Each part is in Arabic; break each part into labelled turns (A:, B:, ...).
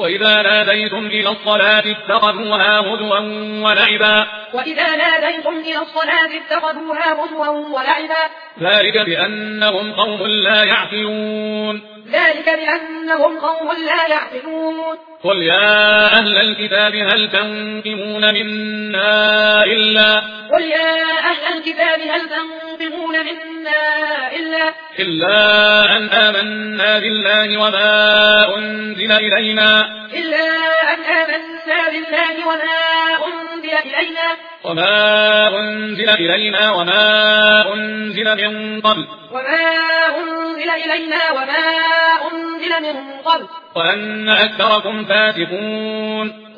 A: وإذا ناديتم إلى الصلاة اتخذوها هزوا ولعبا ذلك بأنهم قوم لا يعقلون قل يا أهل الكتاب هل تنقمون منا إلا أن آمنا بالله وما أنزل إلينا وما أنزل من قبل وأن أكثركم فاسقون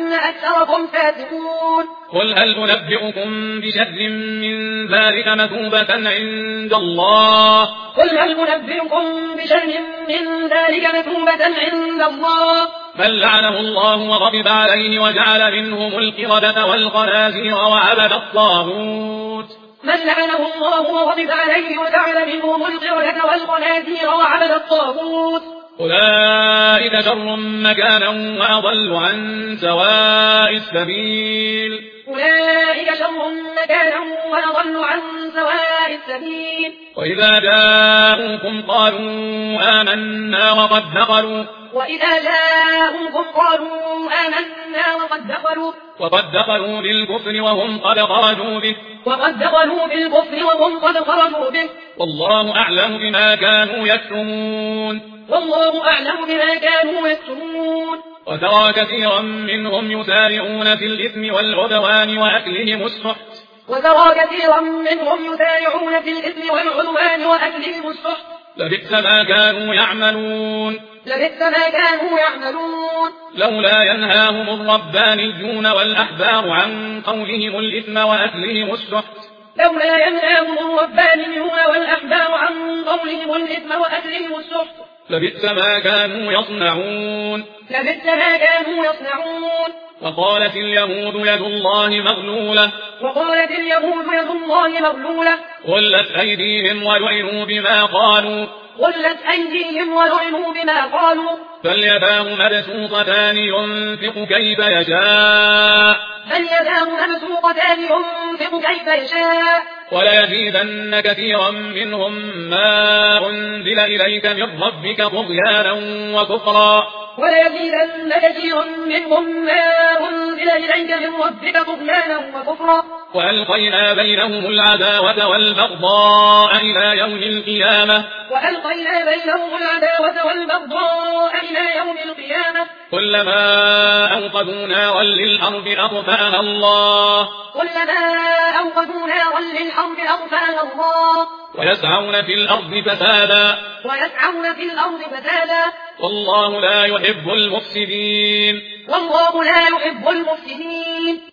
A: قل هل أنبئكم بشر من ذلك مثوبة عند الله بل لعنه الله وغضب عليه وجعل منهم القردة والخنازير وعبد الطاغوت أولئك شر مكانا وأضل عن سواء السبيل وإذا جاءوكم قالوا آمنا وقد دخلوا بالكفر وهم قد خرجوا به والله أعلم بما كانوا يكتمون وترى كثيرا منهم يسارعون في الإثم والعدوان وأكلهم السحت لبئس ما كانوا يعملون لولا ينهاهم الربانيون والأحبار عن قولهم الإثم وأكلهم السحت لبئس ما كانوا يصنعون وقالت اليهود يد الله مغلولة غلت أيديهم ولعنوا بما قالوا بل يداه مبسوطتان ينفق كيف يشاء وليزيدن كثيرا منهم ما أنزل إليك من ربك طغيانا وكفرا وألقينا بينهم العداوة والبغضاء إلى يوم القيامة كلما أوقدوا نارا للحرب أطفأها الله ويسعون في الأرض فسادا والله لا يحب المفسدين